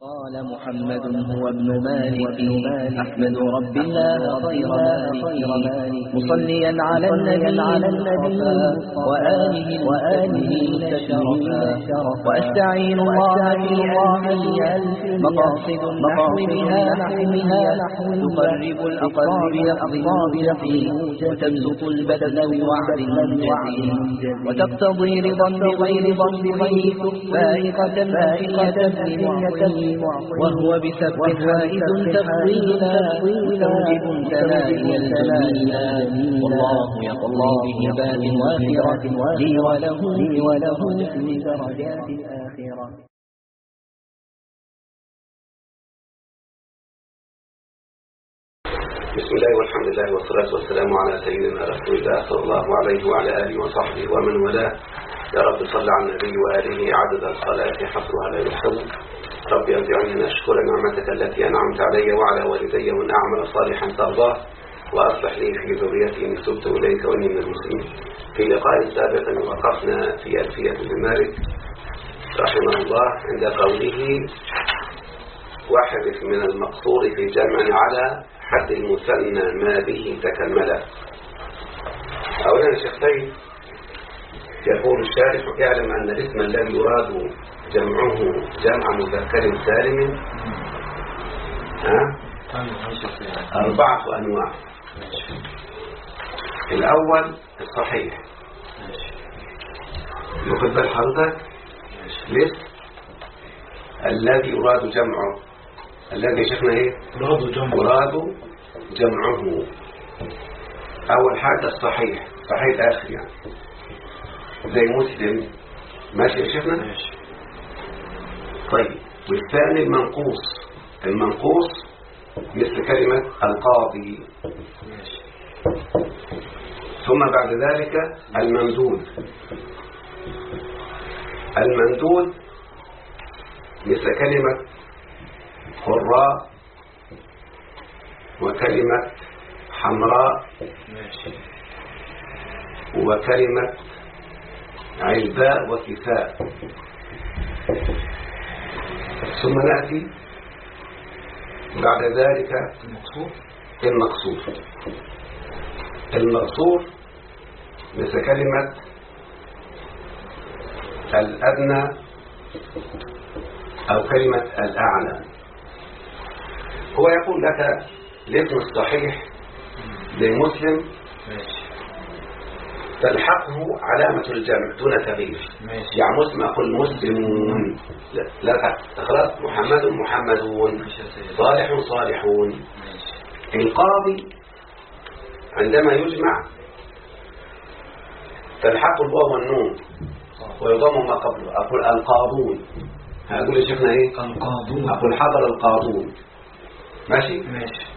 قال محمد هو ابن مالك أحمد رب الله خير مالك مصليا على النبي وآله شرفا وأستعين الله في ألف مقاصد النحو بها تقرب الأقرب يقضي وتبسط البدن بوعد المنجد وتقتضي رضا بغير ضمه فائقة وهو بسبب فائد تفضيلا مستوجب تنائي الجميلا والله يقضي بهبات وافرة لي وله في درجات الآخرة. بسم الله والحمد لله والصلاة والسلام على سيدنا رسول الله صلى الله عليه وعلى آله وصحبه ومن والاه. يا رب صل على النبي وآله عدد الصلاة حصرها لا يحسب. رب أرجعني أن أشكر نعمتك التي أنعمت علي وعلى والدي وأن أعمل صالحا ترضاه وأصلح لي في ذريتي إني تبت إليك وإني من المسلمين. في لقاء سابق وقفنا في ألفية ابن مالك رحمه الله عند قوله واحذف من المقصور في جمع على حد المثنى ما به تكمل. أولا شيخ سيد يقول الشارح اعلم أن الاسم الذي يراد جمعه جمع مذكر سالم 4 أنواع. الأول الصحيح ياخذ بال حضرتك الاسم الذي يراد جمعه الذي شفنا ايه يراد جمعه. أول حاجة الصحيح صحيح الآخر يعني زي مسلم ماشي شفنا. طيب والثاني المنقوص مثل كلمة القاضي. ثم بعد ذلك الممدود مثل كلمة قراء وكلمة حمراء وكلمة علباء وكساء. ثم نأتي بعد ذلك المقصور مثل كلمة الأدنى أو كلمة الأعلى. هو يقول لك الاسم الصحيح لمسلم تلحقه علامة الجمع دون تغيير. يعني مسلم أقول مسلمون لا خلاص محمدون صالحون. القاضي عندما يجمع تلحق الواو والنون ويضم ما قبله. أقول القاضون هقول يا شيخنا ايه القاضون. أقول حضر القاضون ماشي.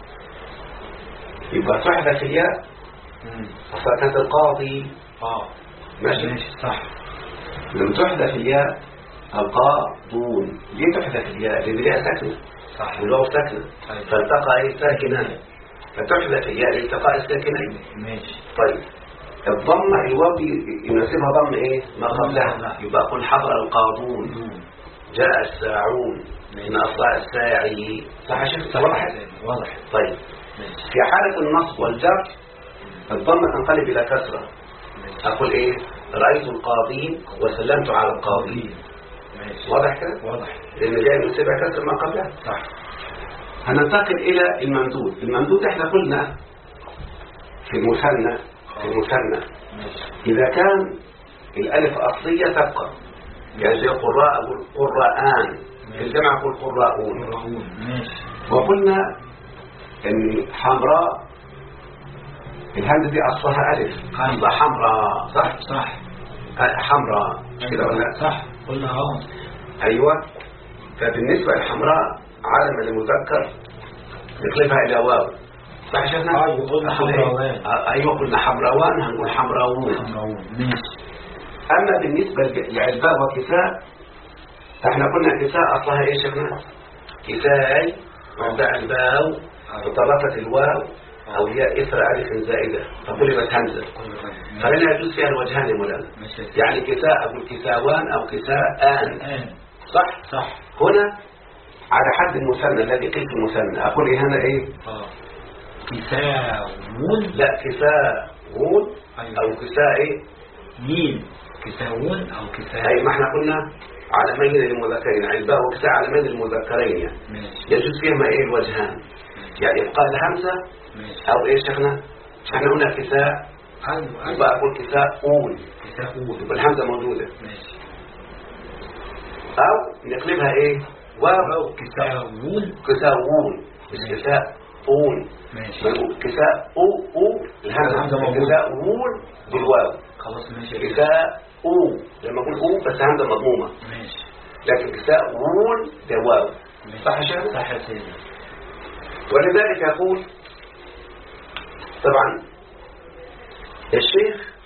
يبقى تحذف الياء فكانت القاضي ماشي صح. لم تحذف الياء القاضون. ليه تحذف الياء؟ لأن الياء ساكنة صح والواو ساكنة فالتقى ايه ساكنان فتحذف الياء لالتقاء الساكنين. طيب الضمة الواو يناسبها ضم ايه ما قبلها. يبقى أقول حضر القاضون جاء الساعون من أصلاء الساعي صح شفت واضح. طيب في حالة النصب والجر الضمة تنقلب إلى كسرة. أقول إيه رأيت القاضين وسلمت على القاضين. واضح كده لأن جاء من سبع كسر ما قبلها صح. هننتقل إلى الممدود احنا قلنا في المثنى إذا كان الألف أصلية تبقى يعني زي قراء أقول قراءان الجمع أقول قراءون. وقلنا أن حمراء الهمزة دي أصلها ألف يبقى حمراء صح حمراء كده ولا صح قلنا أيوة. فبالنسبة للحمراء علم المذكر نقلبها إلى واو صح شفنا. أيوة قلنا حمراوان هنقول حمراوون. أما بالنسبة لعلباء وكساء احنا قلنا كساء أصلها ايه شفنا كساء وبدأ الباو وطرفت الواو أو هي إثر ألف زائدة فقلبت همزة فلنا يجوز فيها الوجهان مولانا. يعني كساء أقول كساوان أو كساءان صح. هنا على حد المثنى الذي قيل في المثنى أقول إيه هنا إيه؟ كساوون. لا كساوون. أيوة. أو كساء إيه؟ مين كساوون أو كساء. أي ما احنا قلنا علمين للمذكرين، يعني الباء وكساء علمين للمذكرين يعني. يجوز فيهما إيه الوجهان، يعني يبقى الهمزة أو إيه شيخنا؟ احنا قلنا كساء. أيوة. يبقى أقول كساءون. كساوون. يبقى الهمزة موجودة. ماشي. أو نقلبها إيه؟ واو. كساوون. كساوون مش كساءون. ماشي. كساء أو الهمزة موجودة. كساءون بالواو. خلاص ماشي. كساء أو لما أقول أو بس همزة مضمومة. ماشي. لكن كساءون ده واو. صح يا شيخ؟ صح يا سيدي. ولذلك يقول طبعا الشيخ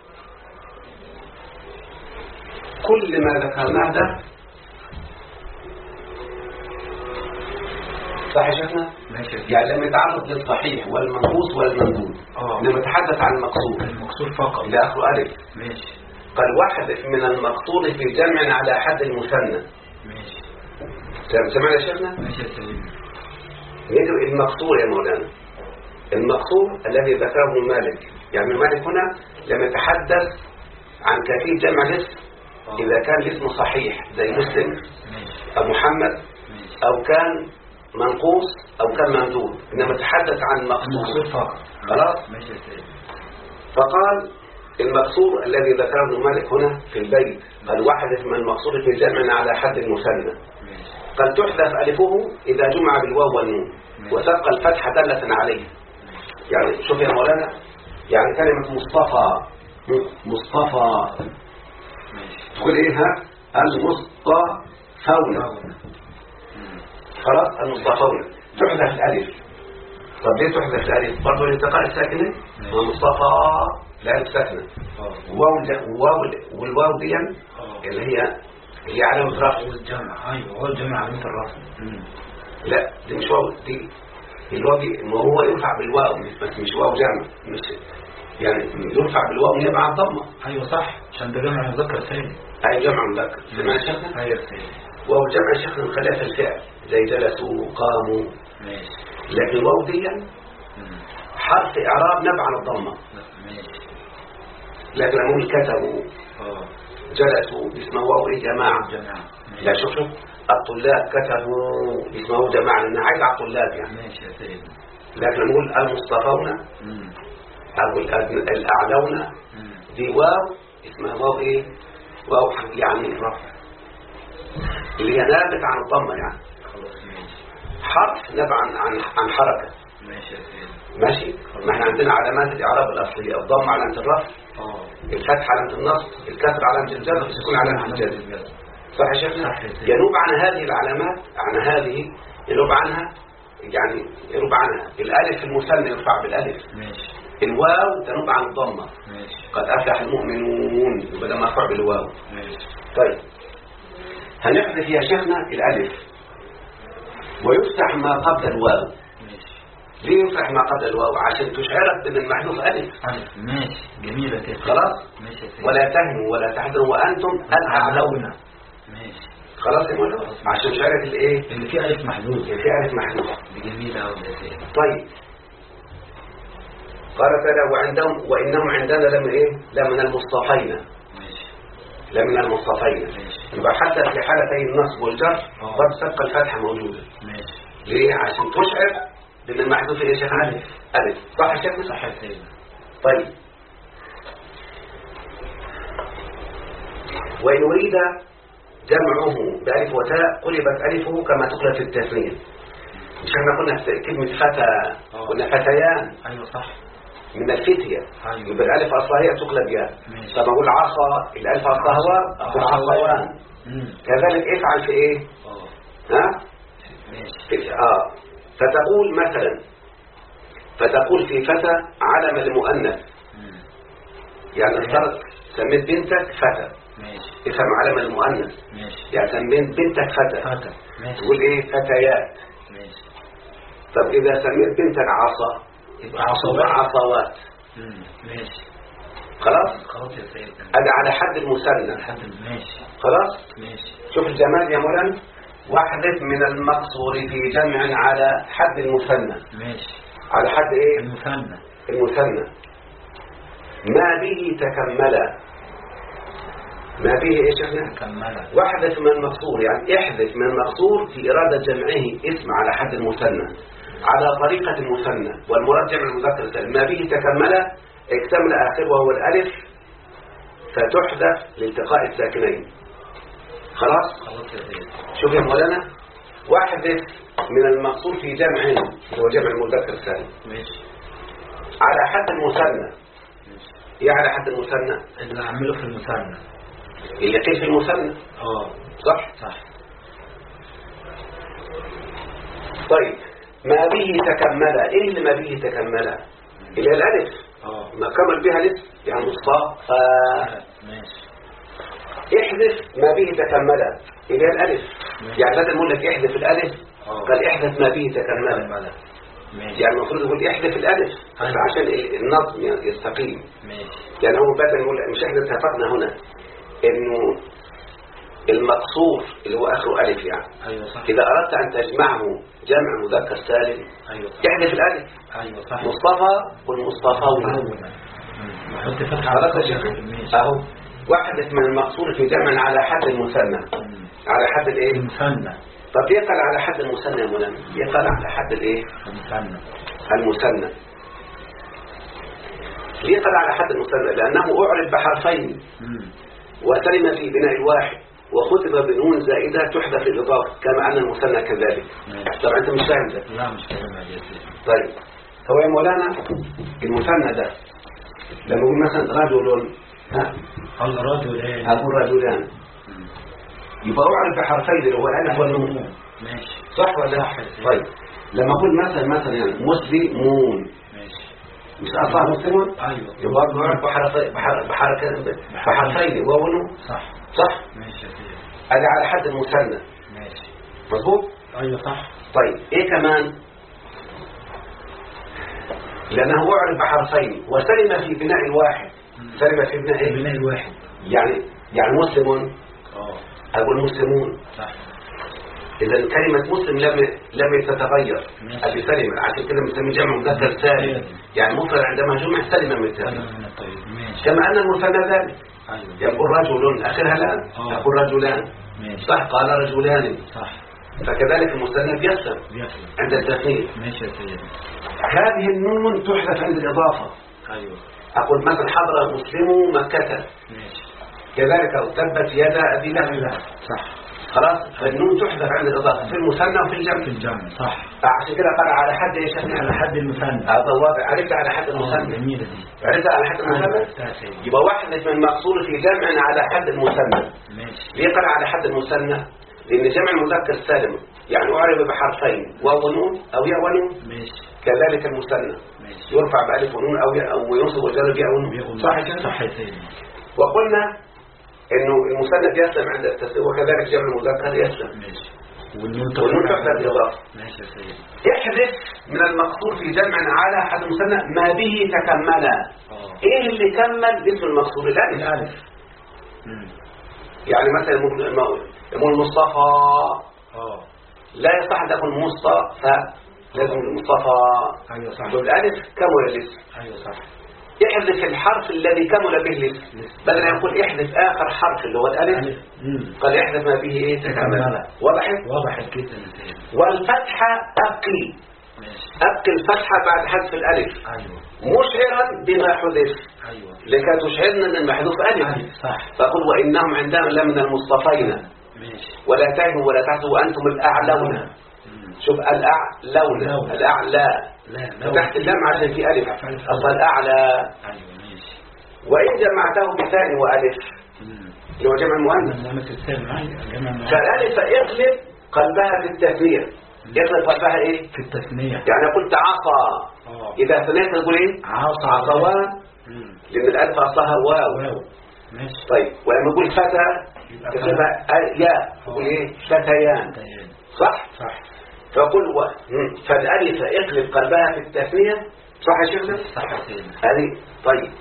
كل ما ذكرناه ده صح يا شيخنا؟ ماشي. يعني لما يتعرض للصحيح والمنقوص والممدود لما يتحدث عن المقصور فقط إلى آخر ألف. ماشي. قال واحد من المقصود في جمع على حد المثنى. ماشي. سمعنا يا شيخنا؟ ماشي يا سيدي. يدعو المقصور يا مولانا، المقصور الذي ذكره مالك، يعني مالك هنا لما يتحدث عن كيفية جمع الاسم إذا كان الاسم صحيح زي مسلم أو محمد أو كان منقوص أو كان ممدود، إنما يتحدث عن مقصور فقط. خلاص؟ ماشي يا سيدي. فقال المقصور الذي ذكره مالك هنا في البيت قال واحد من المقصور في جمع على حد المثنى، قد تحذف ألفه إذا جمع بالواو والنون وتبقى الفتحة دالة عليه. يعني شوف يا مولانا، يعني كلمة مصطفى تقول إيه ها؟ المصطفون. خلاص المصطفون تحذف الألف. طب ليه تحذف الألف؟ برضه الالتقاء الساكنة مصطفى الألف ساكنة والواو دي اللي هي علامة رفع والجمع. أيوة هو الجمع علامة الرفع. لا دي مش واو، دي الواو دي ما هو يرفع بالواو بس مش واو جمع، مش يعني يرفع بالواو يبقى على الضمه. ايوه صح عشان ده جمع مذكر سالم. اي جمع مذكر سمعنا شيخنا. ايوه سالم. واو جمع شيخنا نخليها في الفعل زي جلسوا قاموا. ماشي. لكن الواو دي حرف اعراب نبع عن الضمه. ماشي. لكن لما نقول كتبوا جلسوا اسمه واو ايه جماعه. لا شوف الطلاب كتبوا اسمه جماعه لان عايز على الطلاب يعني. ماشي يا سيدي. لكن نقول المصطفون او الاعلون دي واو اسمها واو ايه واو يعني رفع اللي هي نابت عن الضمه يعني. خلاص ماشي. حرف نبع عن حركه. ماشي يا سيدي. ماشي. ما احنا عندنا علامات الاعراب الاصليه الضمه علامه الرفع الفتح علامه النصب الكسر علامه الجر السكون علامه الجر. صح يا شيخنا؟ ينوب عن هذه العلامات عن هذه ينوب عنها يعني ينوب عنها الالف في المثنى يرفع بالالف. ماشي. الواو تنوب عن الضمه. ماشي. قد افلح المؤمنون يبقى ده مرفوع بالواو. ماشي. طيب هنحذف يا شيخنا الالف ويفتح ما قبل الواو. ماشي. ليه يفتح ما قبل الواو؟ عشان تشعرك بان المحذوف الف. ماشي. جميله كده. خلاص. ماشي. ولا تهنوا ولا تحزنوا وانتم الاعلون. ماشي. خلاص يا مولانا عشان شعرك الايه اللي فيه الف محذوف. اللي فيه الف محذوف. دي جميله قوي يا سيدي. طيب قال تعالى وعندهم وانهم عندنا لمن ايه لمن المصطفين. ماشي. لمن المصطفين. يبقى حتى في حالتي النصب والجر برضه تبقى الفتحه موجوده. ماشي. ليه؟ عشان تشعر بان المحذوف ايه يا شيخ علي؟ الف. صح يا شيخ؟ صح يا سيدي. طيب وان اريد جمعه بألف وتاء قلبت ألفه كما تقلب في التثنية. مش احنا قلنا كلمة فتى قلنا فتيان. ايوه صح. من الفتية. أيوة. يبقى الألف أصلها هي تقلب ياء. طب أقول عصا الألف أصلها واو أقول عصوان. كذلك افعل في إيه؟ ها؟ ماشي. فتقول مثلا فتقول في فتى علم المؤنث. يعني افترض سميت بنتك فتى. ماشي. افهم علم المؤنث. ماشي. يعني سميت بنتك فتى. ماشي. تقول ايه فتيات. ماشي. طب اذا سميت بنتك عصا يبقى عصوات. عصوات. ماشي. خلاص يا سيدي. هذا على حد المثنى. ماشي. خلاص ماشي. شوف الجمال يا مولانا واحذف من المقصور في جمع على حد المثنى. ماشي. على حد ايه؟ المثنى. المثنى. ما به تكمل. ما به ايش احنا؟ تكمل. واحذف من المقصور، يعني احذف من المقصور في إرادة جمعه اسم على حد المثنى على طريقة المثنى، والمراد جمع المذكر السالم. ما به تكمل اكتمل آخر وهو الألف، فتحذف لالتقاء الساكنين. خلاص؟ شوف يا مولانا، واحذف من المقصور في جمع هو جمع المذكر السالم ماشي على حد المثنى. ايه على حد المثنى؟ اللي اعمله في المثنى، اللي قيل في المثنى. صح. طيب ما به تكمل، ايه اللي ما به تكمل؟ اللي هي الالف. ما كمل بها الاسم، يعني مصطفى. ماشي. احذف ما به تكمل اللي هي الالف. يعني بدل ما اقول لك احذف الالف قال احذف ما به تكمل. يعني المفروض يقول احذف الالف عشان النظم يستقيم. يعني هو بدل ما يقول مش احنا اتفقنا هنا انه المقصور اللي هو اخره الف، يعني ايوه صح. اذا اردت ان تجمعه جمع مذكر سالم ايوه صح. احذف الالف. ايوه صح. مصطفى والمصطفون. نحط فتحه خلاص يا شيخ اهو. واحذف من المقصور في جمع على حد المثنى. على حد الايه؟ المثنى. طب يقل على حد المثنى يا مولانا؟ يقل على حد الايه؟ المثنى. المثنى. ليه قال على حد المثنى؟ لانه اعرب بحرفين وسلم في بناء الواحد وختم بنون زائدة تحذف الإضافة كما أن المثنى كذلك. طبعا أنت مش فاهم ده؟ لا مش فاهم يا سيدي. طيب هو يا مولانا المثنى ده لما أقول مثلا رجل، قال رجلان، أقول رجلان، يبقى أعرف بحرفين اللي هو الألف والنون. ماشي صح ولا لا؟ طيب لما أقول مثلا يعني مسلمون، ماشي مش أصلا مسلمون؟ أيوه. يبقى أعرف بحرفين واو ونون. صح؟ ماشي يا سيدي. هذا على حد المثنى. ماشي مظبوط؟ ايوه صح. طيب ايه كمان؟ لانه اعرف بحرفين وسلم في بناء الواحد. سلم في بناء ايه؟ بناء الواحد. يعني مسلمون. اقول مسلمون. صح. اذا كلمه مسلم لم تتغير. ابي سلم عشان كده بنسميه جمع مذكر سالم، يعني مفرد عندما جمع سلم من التالي. كما ان المثنى ذلك. يقول رجل اخرها لام، يقول رجلان. صح. قال رجلان. صح. فكذلك المثنى بيسلم عند التثنية. ماشي يا سيدي. هذه النون تحذف عند الإضافة. ايوه. أقول مثلا حضر مسلم مكة. ماشي. كذلك تبت يدا أبي لهب. صح. خلاص. فالنون تحذف عند الإضافة في المثنى وفي الجمع. في الجمع. صح. عشان كده قال على حد ايش؟ على حد المثنى. هذا واضح. عرفت على حد المثنى. جميلة دي. عرفت على حد المثنى. يبقى واحدة من المقصور في جمع على حد المثنى. ماشي. ليه قال على حد المثنى؟ لأن جمع المذكر سالم يعني أعرب بحرفين واو ونون أو ياء ونون. ماشي. كذلك المثنى يرفع بألف ونون أو ينصب ويجر بياء ونون. صح كده؟ صح يا سيدي. وقلنا إنه المثنى يسلم عند التسليم وكذلك جمع المذكر يسلم. ماشي. والنون تحذف بالإضافة. ماشي يا سيدي. احذف من المقصور في جمع على حد المثنى ما به تكمل. إيه اللي كمل اسم المقصور؟ الألف. يعني مثلا يقول مصطفى. لا يصح أن تكون مصطفى، لازم المصطفى. ايوه صح. والالف كمل الاسم. ايوه صح. احذف الحرف الذي كمل به الاسم بدل ان يقول احذف اخر حرف اللي هو الالف. قال احذف ما به ايه تكمل. وضحت كده. والفتحه ابقي. ابقي الفتحه بعد حذف الالف. ايوه. مشعرا بما حذف. ايوه. لكي تشعرنا ان المحذوف الف. صح. فقل وانهم عندنا لمن المصطفين. ماشي. ولا تهنوا ولا تحزنوا وانتم الاعلون. شوف الأعلون. الأعلى. فتحت اللام عشان في ألف. أصلا الأعلى. أيوة ماشي. وإن جمعته بثاء وألف اللي هو جمع المؤنث. فالألف اقلب قلبها في التثنية. اقلب قلبها إيه؟ في التثنية. يعني قلت عصا. إذا ثنيت تقول إيه؟ عصوان. لأن الألف أصلها واو. ماشي. طيب ولما نقول فتى تقلبها ياء. تقول إيه؟ فتيان. صح؟ صح. فقل فالألف اقلب قلبها في التثنية. صح يا شيخنا؟ صح يا سيدي. هذه طيب.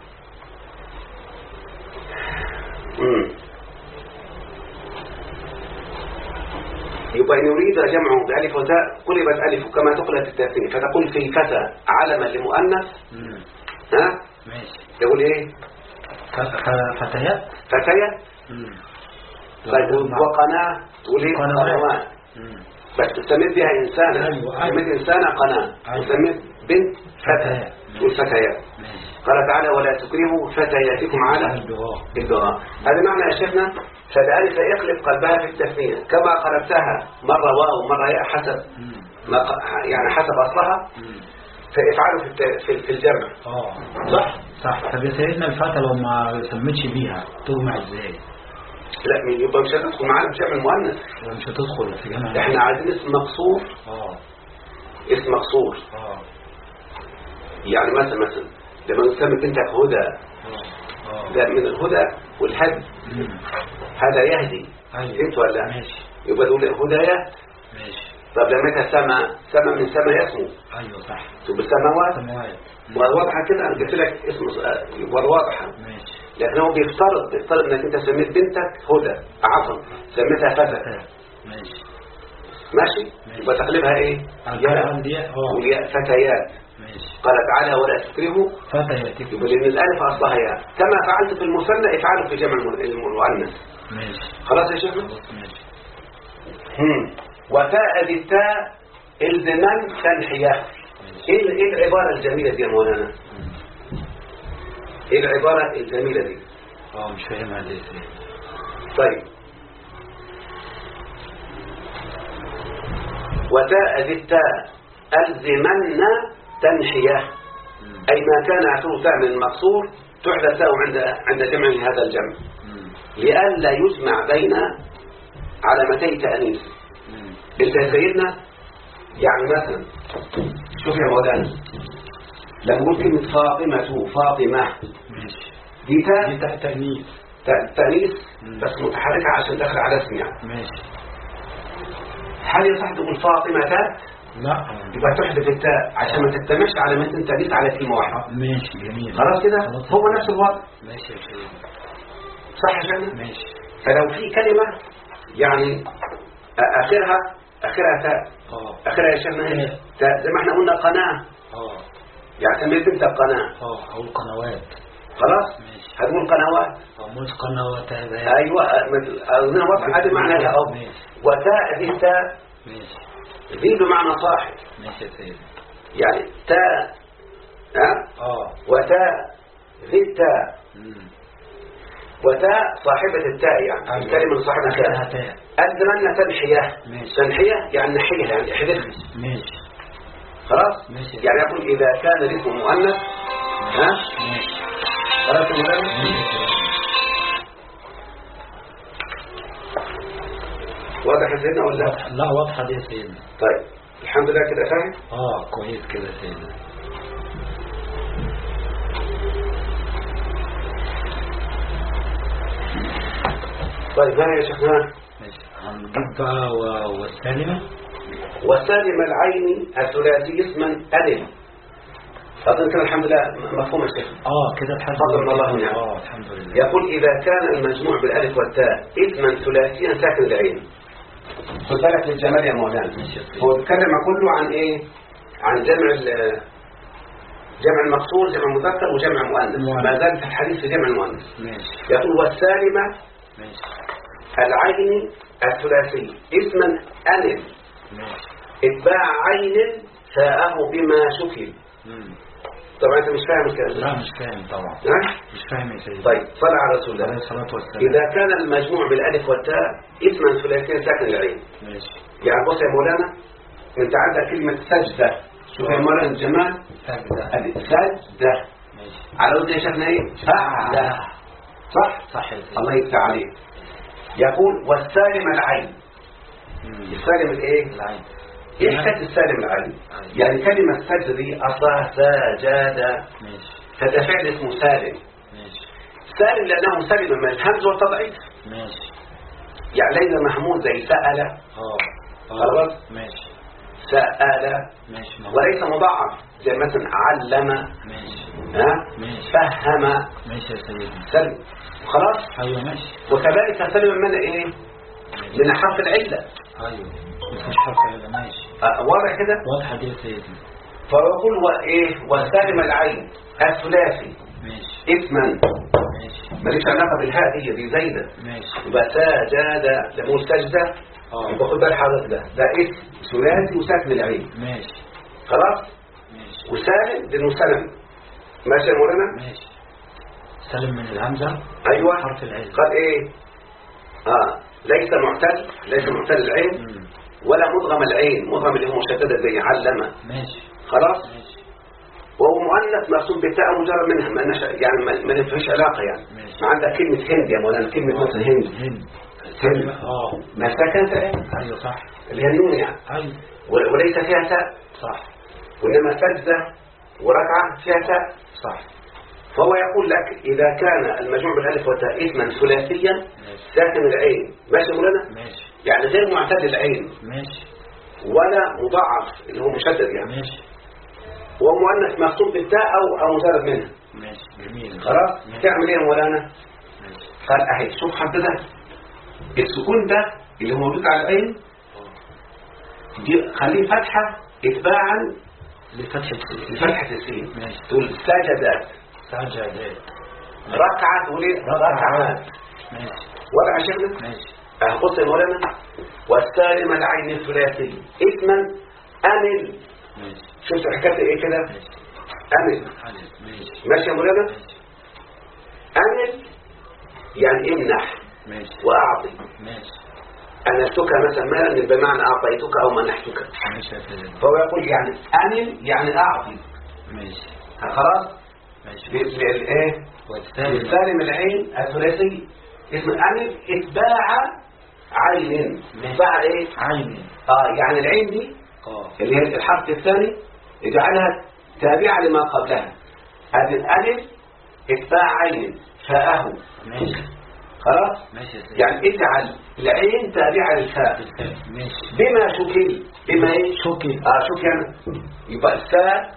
يبقى إن يريد جمعه بألف وتاء قلبت ألف كما تقلب التثنية، فتقول في فتى علما لمؤنث. ها ماشي. يقول إيه؟ فتيات. فتيات. طيب وقناة تقول إيه؟ قنوات. بس تسميت بها إنسانا. تسميت إنسانا قناة. تسميت بنت فتى تقول فتيات. قال تعالى ولا تكرهوا فتياتكم على الدعاء. هذا معنى يا شيخنا فالألف يقلب قلبها في التثنية كما قلبتها مرة واو مرة ياء حسب يعني حسب أصلها فافعلوا في الجمع. صح. طب يا سيدنا الفتى لو ما سميتش بيها تجمع ازاي؟ لا يبقى مش هتدخل معانا في جمع المؤنث. مش هتدخل في جمع. احنا عايزين اسم مقصور. اسم مقصور. يعني مثلا لما نسمي بنتك هدى ده من الهدى والهدي. هذا يهدي. انت ولا ماشي. يبقى دول هدايات. ماشي. طب لما سما من سما يسمو. ايوه صح. تبقى سماوات. واضحه كده انا قلت لك اسم يبقى واضحه. ماشي. لانه بيفترض انك انت سميت بنتك هدى عفوا سميتها فتى. ماشي. يبقى تقلبها ايه؟ ياء فتيات. قال تعالى ولا تكرهوا فتياتكم. يبقى لان الالف اصلها ياء كما فعلت في المثنى افعلوا في جمع المؤنث. ماشي. خلاص يا شيخنا. ماشي. وتاء ذي التاء الزمان تنحيه. ايه العباره الجميله دي يا مولانا؟ ايه العباره الجميله دي؟ مش فاهمها ليه. طيب وتاء ذي التاء الزمن تنحيه أي ما كان آخره تاء من المقصور تحدث تاء عند جمع هذا الجمع لئلا يجمع بين علامتي تأنيث. انت يا سيدنا يعني مثلا شوف يا مولانا لما نقول كلمة فاطمة دي تاء تأنيث بس متحركة عشان داخل على اسم يعني. ماشي. هل يصح تقول فاطمة تاء؟ لا. يبقى تحذف التاء عشان ما تجتمعش علامتين تأنيث على كلمة واحدة. ماشي جميل. خلاص كده هو نفس الوضع. ماشي يا شيخ. صح يا شيخ. ماشي. فلو في كلمة يعني آخرها تاء. آخرها يا شيخنا تاء زي ما احنا قلنا قناة. يعني سميت انت قناة. أو القنوات. خلاص. ماشي. هتقول قنوات. مش قنوات هذا. أيوة أظن واضح هذا معنى لها. وتاء دي تاء. ماشي. ذي بمعنى صاحب. ماشي يا سيدي. يعني تاء وتاء ذي التاء. وتاء صاحبة التاء يعني الكلمة صاحبها تاء. الزمن تنحية. تنحية يعني نحية يعني احذف. ماشي. خلاص. ماشي. يعني يقول إذا كان الاسم مؤنث ماشي. خلاص المؤنث. واضح يا سيدنا ولا لا؟ واضحة دي يا سيدنا. طيب الحمد لله كده فاهم. كويس كده يا سيدنا. طيب ها يا شيخنا. ماشي. هنجيب بقى وسالم العين الثلاثي اسما ألف. أظن كده الحمد لله مفهوم يا شيخ. كده الحمد لله. الله يعني. الحمد لله. يقول إذا كان المجموع بالألف والتاء اسما ثلاثيا ساكن العين. خد بالك للجمال يا مولانا. هو بيتكلم كله عن ايه؟ عن جمع المقصور جمع مذكر وجمع مؤنث. ما زال في الحديث في جمع المؤنث. يقول والسالمة العين الثلاثي اسما ألف اتباع عين ساءه بما شكل. طبعا انت مش فاهم الكلام. لا مش فاهم طبعا. مش فاهم يا سيدي. طيب صلى على رسول الله عليه الصلاه والسلام. اذا كان المجموع بالالف والتاء اسما ثلاثيا ساكن العين. ماشي. يعني بص يا مولانا انت عندك كلمه سجده. شوف يا مولانا الجمال. سجده. ماشي. على وزن شفنا ايه؟ فعل. صح يا سيدي. الله يفتح عليك. يقول والسالم العين. السالم الايه؟ العين. ايه حكايه السالم العين؟ يعني كلمه سجد دي اصلها سجد. هذا فعل اسمه سالم. سالم لانه سلم من الهمز والتضعيف. يعني ليس محمود زي سأل. خلاص. سأل. وليس مضاعف زي مثلا علم. فهم. ماشي يا سيدي. سلم. خلاص. ايوه ماشي. وكذلك سلم من ايه؟ لأن حرف العلة. أيوه مش حرف العلة. ماشي. واضح كده؟ واضحة دي يا سيدنا. فيقول وسالم العين الثلاثي ماشي اسما. ماشي. ماليش علاقة بالهاء دي زايدة. ماشي. يبقى سجد لما سجدة. يبقى خد بال حضرتك ده اسم ثلاثي وساكن العين. ماشي. خلاص. ماشي. وسالم لأنه سلم. ماشي يا مولانا؟ ماشي. سلم من الهمزة. أيوة. حرف العين. قال ايه؟ ليس معتل العين ولا مدغم العين. مدغم اللي هو مشددة زي علم. ماشي. خلاص. ماشي. وهو مؤنث مقصود بالتاء مجرد منها يعني ما فيش علاقة يعني. ماشي. ما عندك كلمة هند يا مولانا. كلمة مثلا هند. هند. ما ساكنة ايه؟ ايوه صح. اللي هي النون يعني. ايوه. وليس فيها تاء. صح. وإنما سجدة وركعة فيها تاء. صح. فهو يقول لك إذا كان المجموع بالألف والتاء اسما ثلاثيا ساكن العين. ماشي يا مولانا؟ ماشي. يعني غير معتل العين. ماشي. ولا مضاعف اللي هو مشدد يعني. ماشي. ومؤنث مقصود بالتاء أو مجرد منها. ماشي. جميل. خلاص. تعمل ايه يا مولانا؟ ماشي. قال اهي شوف حضرتك السكون ده اللي هو موجود على العين دي خليه فتحة اتباعا لفتحة السين. ماشي. تقول سجدات. سجدات. ركعة تقول ايه؟ ركعات. ماشي. وضع يا شيخنا؟ ماشي. بص يا مولانا والسالم العين الثلاثي اسما أمل. ماشي. شفت حكاية ايه كده؟ ماشي. أمل. ماشي. ماشي يا مولانا؟ ماشي. أمل يعني امنح. ماشي. وأعطي. ماشي. أنستك مثلا مالا بمعنى أعطيتك أو منحتك. ماشي يا سيدي. فهو يقول يعني أمل يعني أعطي. ماشي. خلاص. ماشي. بالإيه؟ والسالم العين الثلاثي اسم أمل اتباع عين. اتباع إيه؟ عين. يعني العين دي اللي هي الحرف الثاني يجعلها تابعة لما قبلها. هذه الألف اتباع عين فأهو. ماشي. خلاص. ماشي يا سيدي. يعني اجعل العين تابعة للفاء. ماشي. بما شكل. بما ايه؟ شكل. شكل يعني يبقى الساء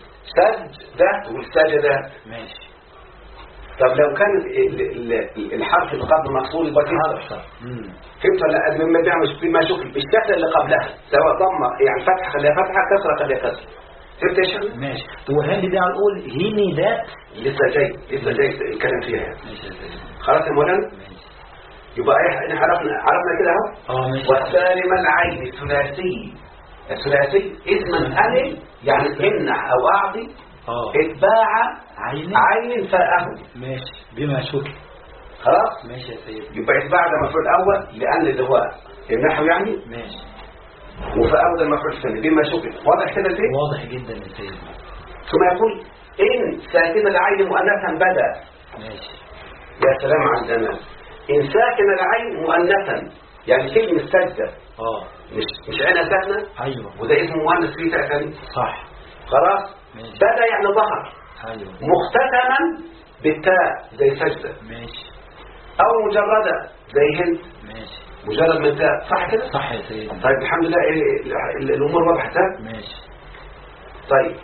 سجدة والسجدة. ماشي. طب لو كان الحرف اللي قبل مكسور يبقى كده. فهمت ولا لا؟ مش بما شكل بالشكل اللي قبلها سواء ضمه يعني فتحه خليها فتحه كسره خليها كسره. فهمت يا شيخ؟ ماشي. هو هندي ده هنقول هيني ذات لسه جاي الكلام فيها يعني. ماشي. خلاص يا مولانا. ماشي. يبقى احنا عرفنا كده اهو. ماشي. والسالم العين الثلاثي اسما أمل يعني امنع او اعطي اتباع عين فاءه. ماشي. بما شكل. خلاص. ماشي يا سيدي. يبقى اتباع ده المفعول الاول لان اللي هو النحو يعني. ماشي. وفاءه ده المفعول الثاني بما شكل. واضح كده ليه؟ واضح جدا يا سيدي. ثم يقول ان ساكن العين مؤنثا بدا. ماشي. يا سلام على الجمال. ان ساكن العين مؤنثا يعني كلمه سجده. مش عينها ساكنه. ايوه. وده اسمه مؤنث فيه تاء ثاني. صح. خلاص. ماشي. بدا يعني ظهر. ايوه. مختتما بالتاء زي سجده. ماشي. او مجرده زي هند. ماشي. مجرد من تاء. صح كده؟ صح يا سيدي. طيب الحمد لله الامور واضحه. ماشي. طيب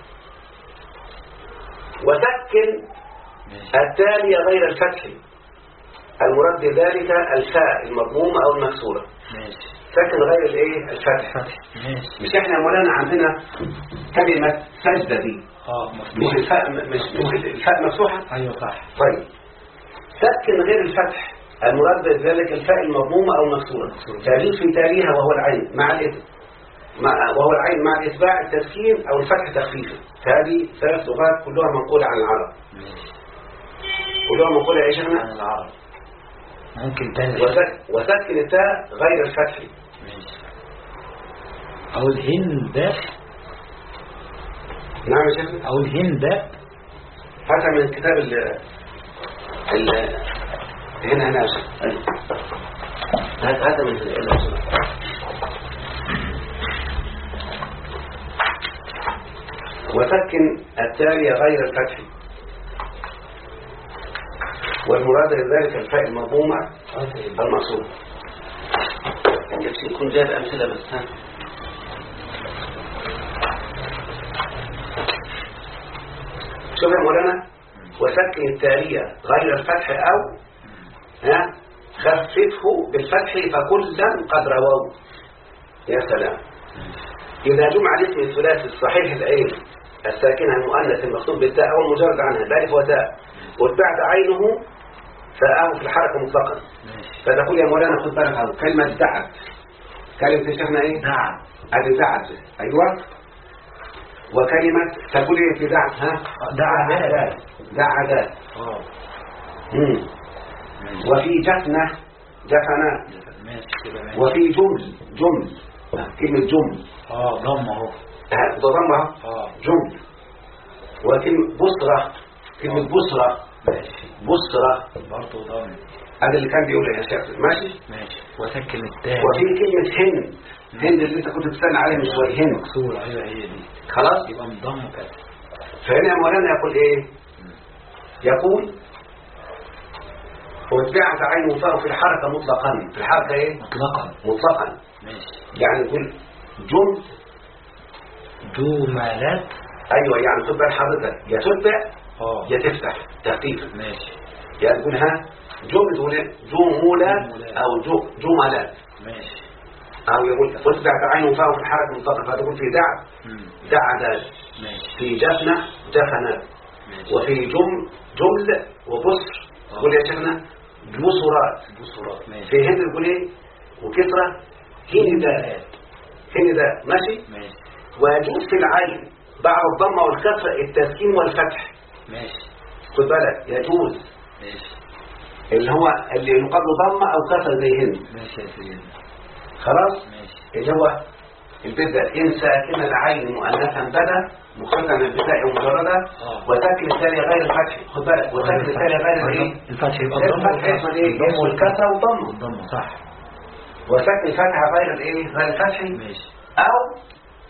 وسكن التالية غير الفتح المراد بذلك الفاء المضمومة أو المكسورة. ماشي. سكن غير الايه الفتح. ماشي. مش احنا يا مولانا عندنا كلمة سجدة دي مش الفاء مش الفاء مفتوحة. ايوه صح. طيب سكن غير الفتح المراد بذلك الفاء المضمومة أو المكسورة تجوز في تاليها وهو العين وهو العين مع الإتباع التسكين أو الفتح تخفيفا. فهذه ثلاث لغات كلها منقولة عن العرب. كلها منقولة يا شيخنا عن العرب. ممكن تاني وسكن التاء غير الفتح. ماشي. أو الهند. نعم يا شيخنا. أو الهند. هذا من الكتاب هنا يا شيخ. هذا من وسكن التالية غير الفتح والمراد بذلك الفاء المضمومة المقصود. يكون جايب أمثلة بس. شوف يا مولانا وسكن التالية غير الفتح أو خففه بالفتح فكلا قد رووا. يا سلام. إذا جمع الاسم الثلاثي الصحيح العين الساكنة المؤنث المقصود بالتاء أو المجرد عنها بألف وتاء واتبعت عينه فاءه في الحركة مطلقا، فتقول يا مولانا خد بالك على كلمة دعت. كلمة شيخنا ايه؟ نعم. ادي دعت. ايوه. وكلمة تقول ايه في دعت؟ ها؟ دعت. دعت. وفي جفنة جفنة. وفي جمل كلمة جمل ضم اهو. ضمها جمل. وكلمة بصرة كلمة بصرة بصرة برضه ضم. هذا اللي كان بيقوله يا شيخ. ماشي. وسكن التاني. وفي كلمة هند اللي انت كنت بتستنى عليها من شوية هند مكسورة. ايوه هي دي. خلاص يبقى مضم كده. فهنا يا مولانا يقول ايه؟ يقول واتبعت عينه فاء في الحركة مطلقا. في الحركة ايه؟ مطلقا. ماشي. يعني نقول جملات. ايوه يعني تتبع حضرتك يا تتبع يا تفتح تخفيف. ماشي. يعني تقول ها جملات او جملات. ماشي. او يقول واتبعت عينه فاء في الحركة مطلقا فتقول في دعدات. ماشي. في جفنة جفنات. وفي جمل وبصر. قول يا شيخنا بصرات. ماشي. في هند يقول ايه وكسرة هنداء. ماشي. ويجوز في العين بعد الضمة والكسرة التسكين والفتح. ماشي. خد بالك يجوز. ماشي. اللي هو اللي يقابله ضمة او كسرة زي هند. ماشي يا سيدي. خلاص. ماشي. اللي هو البدء إن ساكن العين مؤنثا بدا مخرجا من البداء ومجردة وساكن الثاني غير الفتح. خد بالك وساكن الثاني غير الايه؟ الفتح. يبقى الفتح اسمه ايه؟ اسمه الكسرة والضمة. صح. وساكن الفتحة غير الايه؟ غير الفتح. ماشي. او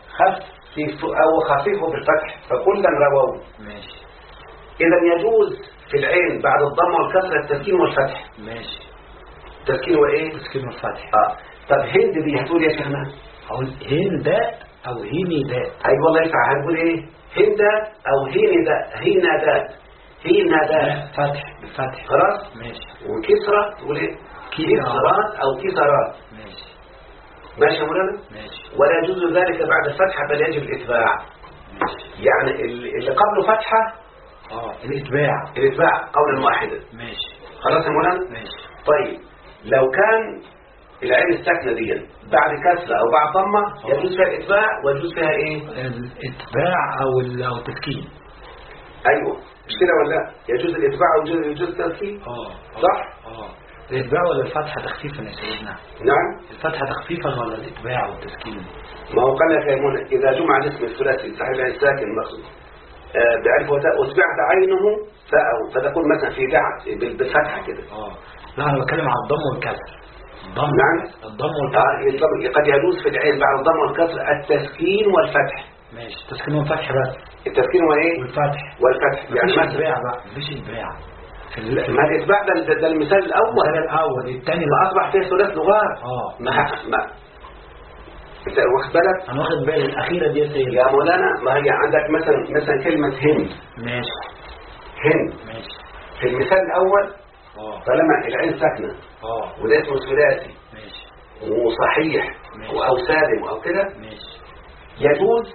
خففه بالفتح فكلا رووا. ماشي. اذا يجوز في العين بعد الضمة والكسرة التسكين والفتح. ماشي. التسكين وايه؟ التسكين والفتح. طب هند دي هتقول يا شيخنا؟ هقول هنداء او هنداء. اي والله ينفع. هنقول ايه؟ هنداء او هنداء. فتح بالفتح. خلاص. ماشي. وكسرة تقول ايه؟ كسرات او كسرات. ماشي يا مولانا. ماشي. ولا يجوز ذلك بعد الفتحة بل يجب الاتباع. ماشي. يعني اللي قبله فتحة الاتباع قولا واحدا. ماشي. خلاص يا مولانا. ماشي. طيب لو كان العين الساكنة دي بعد كسرة او بعد ضمة يجوز فيها الاتباع ويجوز فيها ايه؟ الاتباع او التسكين. ايوه مش كده ولا يجوز الاتباع ويجوز التسكين؟ صح. الاتباع ولا الفتحة تخفيفا يا سيدنا؟ نعم. الفتحة تخفيفا ولا الاتباع والتسكين؟ ما هو قال لك يا مولانا اذا جمع الاسم الثلاثي صحيح العين الساكن مقصود بألف وتاء واتبعت عينه فاءه فتكون مثلا في دعت بالفتحة كده. لا انا بتكلم على الضم والكسر. نعم. الضم والكسر. قد يجوز في العين بعد الضم والكسر التسكين والفتح. ماشي. التسكين والفتح بس. التسكين وايه؟ والفتح. يعني مفيش اتباع بقى. مفيش اتباع. ما الاتباع ده المثال الاول. الثاني ما اصبح فيه ثلاث لغات. ما انت واخد بالك؟ انا واخد بالي الاخيره دي يا سيدي. يا مولانا ما هي عندك مثلا كلمه هند. ماشي. هند. ماشي. في المثال الاول طالما العين ساكنه وده اسمه ثلاثي. ماشي. وصحيح. ماشي. او سالم او كده. ماشي. يجوز.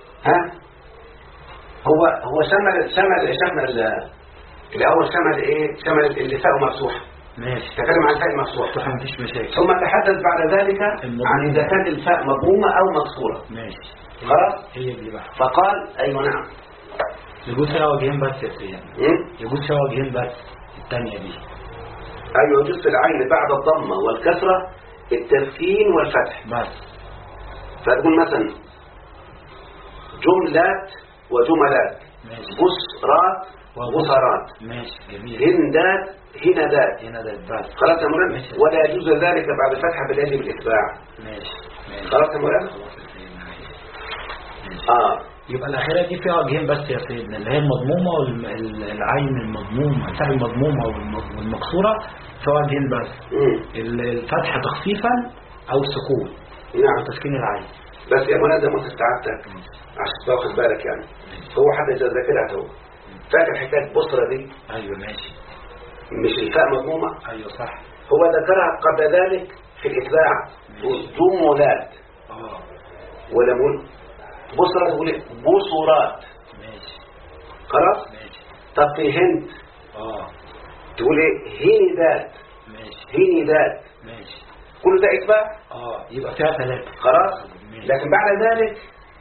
هو شمل الاول شمل ايه؟ شمل اللي فاءه مفتوح. ماشي. تكلم عن الفاء مفتوح. مفيش مشاكل. ثم تحدث بعد ذلك عن اذا كانت الفاء مضمومه او مكسوره. ماشي. خلاص. هي دي بقى. فقال ايوه نعم. يجوز فيها وجهين بس يا سيدي. يجوز فيها وجهين بس الثانيه دي. ايوه يجوز في العين بعد الضمه والكسره التسكين والفتح بس. فتقول مثلا جملات وجملات. ماشي. بصرات وبصرات. ماشي. جميل. هندات بس. خلاص يا مولانا. ولا يجوز ذلك بعد الفتحه بل يجب الاتباع. ماشي. خلاص يا مولانا. يبقى الأخيرة دي فيها وجهين بس يا سيدنا اللي هي المضمومة والعين المضمومة التاء المضمومة والمكسورة فيها وجهين بس. الفتحة تخفيفا أو السكون. نعم. تسكين العين. بس يا مولانا ده مستعدتك عشان تاخد بالك يعني. هو حد ذاكرها هو فاكر حكاية بصرة دي؟ أيوة ماشي. مش الفاء مضمومة؟ أيوة صح. هو ذكرها قبل ذلك في الإتباع جملات ولا مول بصرة تقول إيه؟ بصرات. ماشي خلاص. ماشي. طب في هند تقول ايه؟ هندات. ماشي. هندات. ماشي. كل ده إتباع. يبقى فيها 3. خلاص. لكن بعد ذلك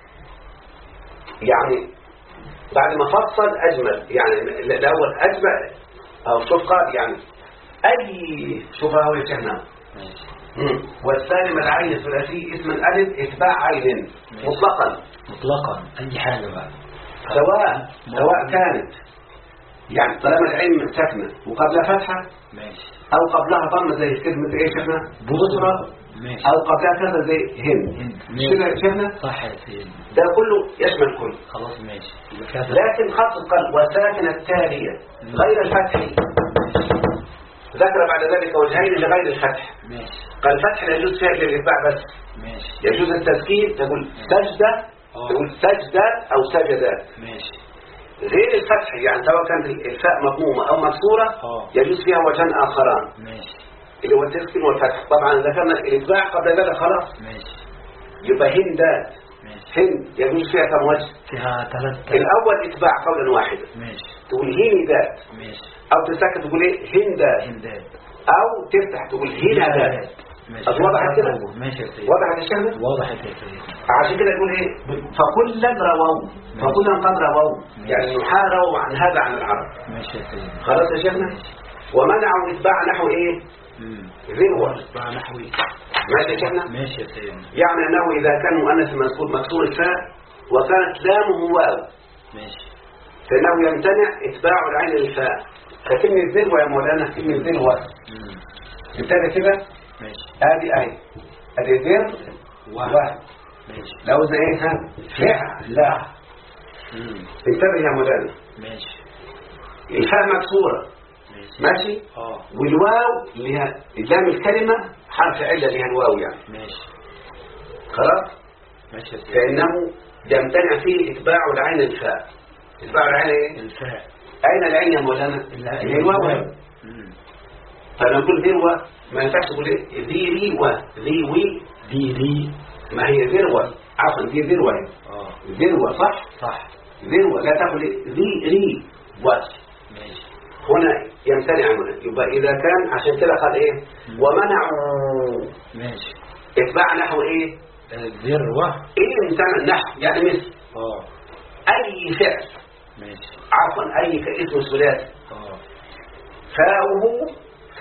يعني بعد ما فصل أجمل، يعني الأول أجمل أو شوف قال يعني أي شوف هو يتهنا. والثاني من العين الثلاثي اسم الألف إتباع عين مطلقا. مطلقا أي حاجة بقى سواء كانت يعني طالما العين ساكنة وقبلها فتحة ماشي أو قبلها ضمة زي كلمة إيه شفنا بصرة ماشي أو قبلها كذا زي هند شفنا صح يا سيدي. ده كله يشمل كل. خلاص ماشي. لكن خط القلب والساكنة التالية غير الفتح ذكر بعد ذلك وجهين لغير الفتح. ماشي. قال الفتح لا يجوز فيها للإتباع بس. ماشي. يجوز التسكين تقول سجدة تقول سجدات أو سجدات. ماشي. غير الفتح يعني سواء كانت الفاء مضمومة أو مكسورة يجوز فيها وجهان آخران. ماشي. اللي هو التسكين والفتح. طبعا ذكرنا الإتباع قبل ذلك خلاص. ماشي. يبقى هندات. ماشي. هند يجوز فيها كم وجه؟ فيها 3. الأول إتباع قولا واحدا. ماشي. تقول هندات. ماشي. أو تسكت تقول إيه هندات. أو تفتح تقول هندات. وضحت كده؟ ماشي يا سيدي. وضحت الشهادة؟ وضحت يا سيدي. عشان كده يقول ايه فكلا رووا فكلا قد رووا يعني يحاروا عن هذا عن العرب. ماشي يا سيدي. خلاص يا شيخنا. ومنعوا اتباع نحو ايه ذروة. اتباع نحوي. ماشي يا شيخنا. ماشي يا سيدي. يعني انه اذا كان مؤنث مكسور الفاء وكانت لامه واو ماشي فانه يمتنع اتباع العين الفاء. فكلمة ذروة يا مولانا كلمة ذروة انتبه كده. ماشي. ادي ذر واحد. ماشي. لو زي ايه فعل. انتبه يا مولانا. ماشي. الفاء مكسورة. ماشي. والواو اللي هي قدام الكلمة حرف علة اللي هي الواو يعني. ماشي. خلاص. ماشي. فإنه يمتنع فيه اتباع العين الفاء. اتباع العين ايه؟ الفاء. اين العين يا مولانا؟ اللي هي الواو. فنقول ذروة ما ينفعش تقول ايه ذروة ذي ما هي ذروة عفوا دي ذروة. ذروة صح ذروة لا تقول ذي ماشي. هنا يمتنع هنا. يبقى إذا كان عشان كده قال ايه ومنعوا ماشي اتباع نحو ايه ذروة. ايه امتنع نحو يعني مثل اي فعل. ماشي. عفوا اي كاسم ثلاثي فاؤه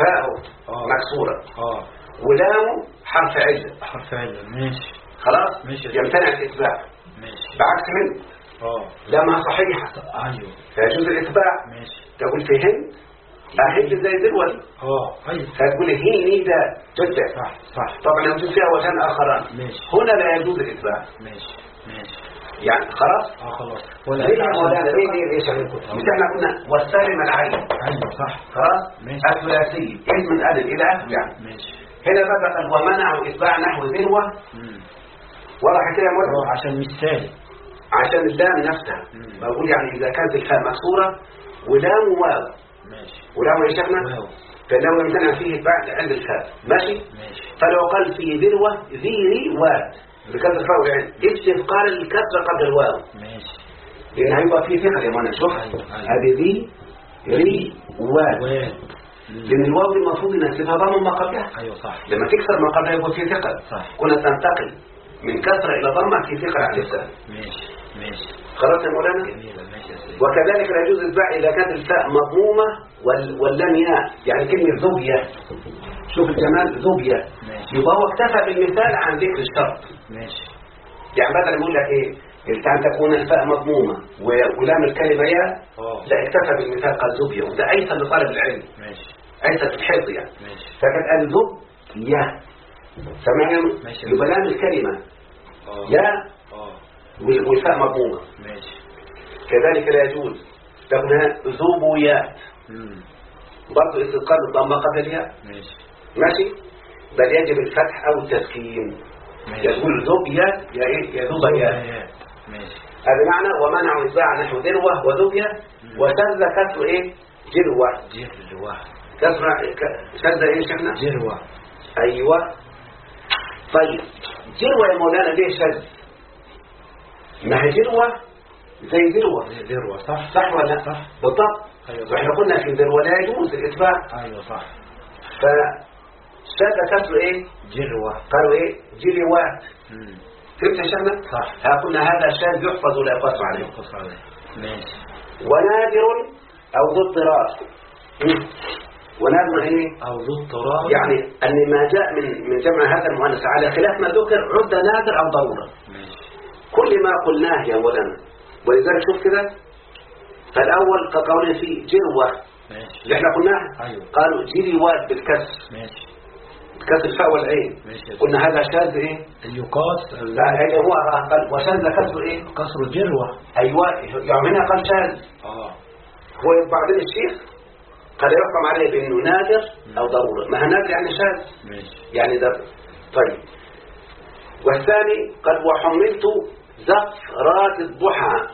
مكسورة ولامه حرف علة. ماشي. خلاص. ماشي. يمتنع الاتباع. ماشي. بعكس هند لما صحيحة ايوه فيجوز الاتباع. ماشي. تقول في هند هند زي ذروة. ايوه فتقول هي ده تتبع. صح. طبعا يجوز فيها وجهان آخران. ماشي. هنا لا يجوز الاتباع. ماشي. يعني خلاص. خلاص. ليه مولانا ليه مش احنا قلنا والسالم العين. ايوه صح. خلاص. ماشي. الثلاثي اسم الالف الى اخره يعني. ماشي. هنا بقى قال ومنعوا اتباع نحو ذروة. واضح كده يا مولانا. عشان مش سالم. عشان اللام نفسها بقول يعني اذا كانت الفاء مكسوره ولام واو. ماشي. ولام يا شيخنا فانه يمتنع فيه اتباع عند الفاء. ماشي. فلو قال في ذروة ذروات بكسر الفاء والعين استثقال الكسر قبل الواو. ماشي. لان هيبقى فيه ثقل يا مولانا. شوف هذه ذي ري وات لان الواو المفروض انها تبقى ضم ما قبلها. ايوه صح. لما تكسر ما قبلها يبقى فيه ثقل. صح. كنا تنتقل من كسر الى ضمه في ثقل على اللسان. ماشي. خلاص يا مولانا. جميل. ماشي. وكذلك لا يجوز الاتباع اذا كانت الفاء مضمومه واللام ياء يعني كلمه ذبيه. شوف الجمال ذبيه. يبقى هو اكتفى بالمثال عن ذكر الشرط. ماشي. يعني بدل يقول لك ايه ان تكون الفاء مضمومه ولام الكلمه ياء لا اكتفى بالمثال قال ذبيه وده ايسر لطالب العلم. ماشي. ايسر في الحفظ يعني. ماشي. فكانت قال ذبيه سمعنا يبقى لام الكلمه ياء والفاء مضمومه. ماشي. كذلك لا يجوز تكون ذبويات برضه استثقال الضمه قبل الياء. ماشي. بل يجب الفتح او التسكين. يقول ذبيات يا ايه يا ذبيات. ماشي. هذا معنى ومنعوا اتباع نحو ذروه وذبيه وشذ كسر ايه جروه. تسمع شاذة ايه شيخنا؟ جروة. ايوه. طيب جروة يا مولانا ليه شاذ؟ ما هي جروة زي ذروة صح ولا لا؟ صح بالضبط. أيوة. واحنا قلنا في ذروة لا يجوز الاتباع. ايوه صح. فشاذة كسر ايه؟ جروة. قالوا ايه؟ جلوات. فهمت يا شيخنا؟ صح. قلنا هذا شاذ يحفظ ولا يقاس عليه. ماشي. ونادر او ذو اضطرار. ونادر ايه؟ او ذو اضطرار، يعني ان ما جاء من جمع هذا المؤنث على خلاف ما ذكر عد نادر او ضروره. ماشي. كل ما قلناه يا مولانا، ولذلك شوف كده. فالاول كقولنا في جروه ماشي اللي احنا قلناه. ايوه. قالوا جروات بالكسر. ماشي. بكسر الفاء والعين. ماشي. قلنا هذا شاذ ايه؟ اليقاس. لا هذا هو قال وشاذ كسر ايه؟ كسر الجروة. ايوه يعني هنا قال شاذ. هو بعدين الشيخ قال يحكم عليه بانه نادر او ضروره. ما هو نادر يعني شاذ. ماشي. يعني ده. طيب والثاني قد وحملت زفرات الضحى.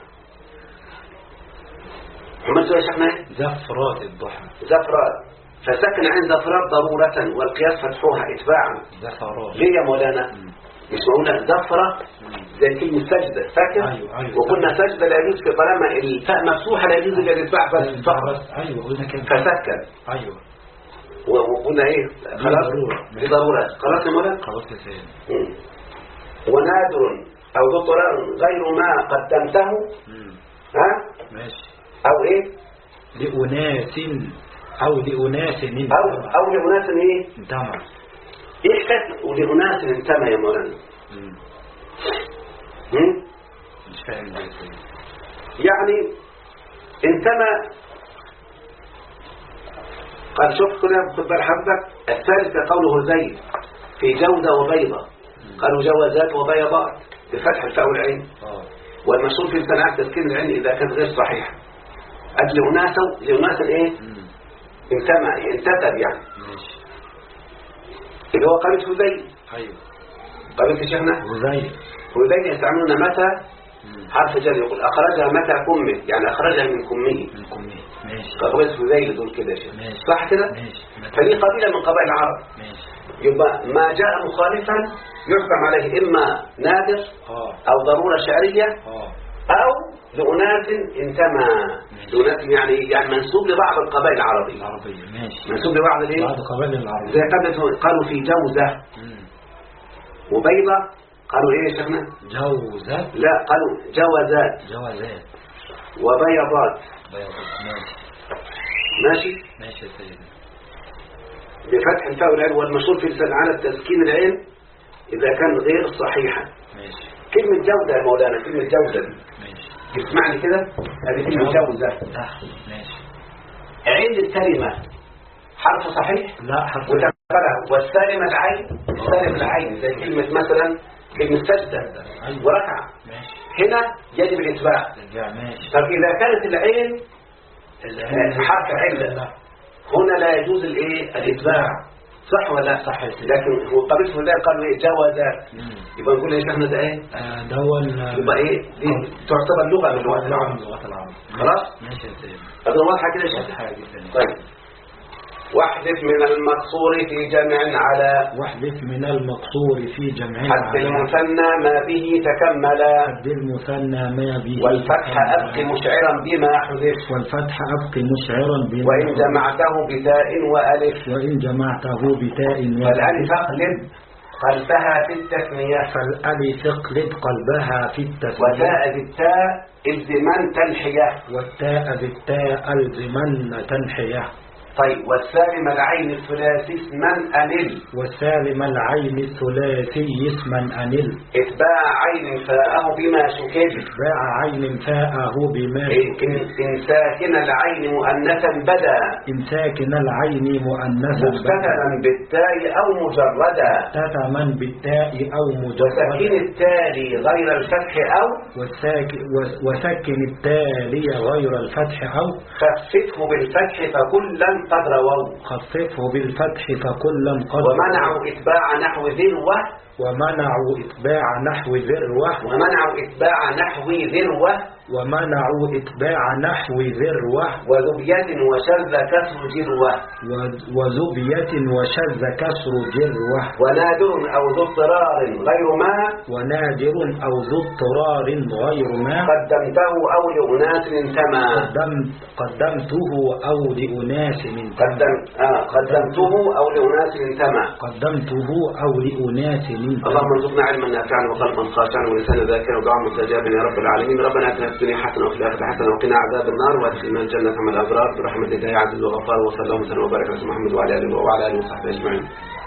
حملت يا شيخنا زفرات الضحى. زفرات فسكن عند زفرات ضرورة والقياس فتحوها اتباعا. زفرات ليه يا مولانا؟ مش معقولة زفرة زي كلمة سجدة فاكر؟ أيوة. وقلنا سجدة لا يجوز في طالما الفاء مفتوحة لا يجوز الا الاتباع بس فقط. ايوه قلنا كده. فسكن. ايوه. وقلنا ايه؟ خلاص ضرورة. خلاص يا مولانا؟ خلاص يا سيدي. ونادر او ذو اضطرار غير ما قدمته. ها؟ ماشي. او ايه؟ لأناس او لأناس او لأناس ايه؟ انتمى. ايه حكايه ولأناس انتمى يا مولانا؟ مش فاهم ليه. يعني انتمى. قال شوف كده خد بال حضرتك. الثالث قوله زيد في جودة وبيضة. قالوا جوازات وبيضات بفتح الفاء والعين. والمشهور في صناعة تسكين العين إذا كانت غير صحيحة. أجل لأناس إيه؟ انتمى انتسب يعني. ماشي. اللي هو قالت هذيل. أيوه. قالت يا شيخنا هذيل. هذيل يستعملون متى حرف جر يقول أخرجها متى كمه يعني أخرجها من كمه. ماشي. قبيلة هذيل دول كده يا شيخ. صح كده؟ ماشي. فدي قبيلة من قبائل العرب. ماشي. يبقى ما جاء مخالفا يحكم عليه إما نادر أو ضرورة شعرية أو لأناس انتمى. لأناس يعني منسوب لبعض القبائل العربية. ماشي. منسوب لبعض الايه؟ بعض القبائل العربية. زي قالوا في جوزة وبيضة. قالوا ايه يا شيخنا؟ جوزات. لا قالوا جوازات وبيضات. ماشي. ماشي يا سيدي. بفتح الفاء والعين والمشهور في لسان على التسكين العين إذا كان غير صحيحة. ماشي. كلمة جودة يا مولانا كلمة جودة دي. ماشي. اسمعني كده هذه كلمة جوزة. ماشي. عين الكلمة حرف صحيح؟ لا حرف. والسالمة العين سالم العين زي كلمة مثلا كلمة سجدة وركعة. ماشي. هنا يجب الإتباع. ماشي. طب إذا كانت العين حرف علة هنا لا يجوز الإتباع. صح ولا لا؟ صح. لكن هو قبيل الله قالوا ايه جوازات. يبقى نقول ايه احنا ده ايه يبقى ايه دي تعتبر لغة من لغات العرب. خلاص ماشي يا سيدي. هذا واضحة كده يا شيخ. طيب واحذف من المقصور في جمع على واحذف من المقصور في جمع حد المثنى ما به تكملا. حد المثنى ما به والفتح أبق مشعرا بما حذف. والفتح أبق مشعرا بما وإن جمعته بتاء وألف. وإن جمعته بتاء والألف اقلب قلبها في التثنية. فالألف اقلب قلبها في التثنية. وتاء بالتاء الزمن تنحية. والتاء بالتاء الزمن تنحية. طيب والسالم العين الثلاثي اسما أنل. والسالم العين الثلاثي اسما أنل. اتباع عين فاءه بما شكل. اتباع عين فاءه بما شكل. إن ساكن العين مؤنثا بدا. إن ساكن العين مؤنثا مستتما بالتاء أو مجردا. مستتما بالتاء أو مجردا. وسكن التالي غير الفتح أو وسكن التالي غير الفتح أو خففه بالفتح فكلا قد رووا. خففه بالفتح فكلا قد ومنعوا إتباع نحو ذروة ومنعوا إتباع نحو ذروة ومنعوا إتباع نحو ذروة ومنعوا إتباع نحو ذروة وذبية وشذ كسر جروة وذبية وشذ كسر جروة ونادر أو ذو اضطرار غير ما ونادر أو ذو اضطرار غير ما قدمته أو لأناس انتمى قدمته أو لأناس قدمته أو لأناس انتمى قدمته أو لأناس انتمى. اللهم ارزقنا علما نافعا وقلبا خاشعا ولسانا ذاكرا ودعاء مستجابا يا رب العالمين. ربنا اتنا في الدنيا حسنه وفي الاخره حسنه وقنا عذاب النار وادخلنا الجنه مع الابرار برحمتك يا عزيز وغفار. وصلى الله وسلم وبارك على محمد وعلى اله وصحبه اجمعين.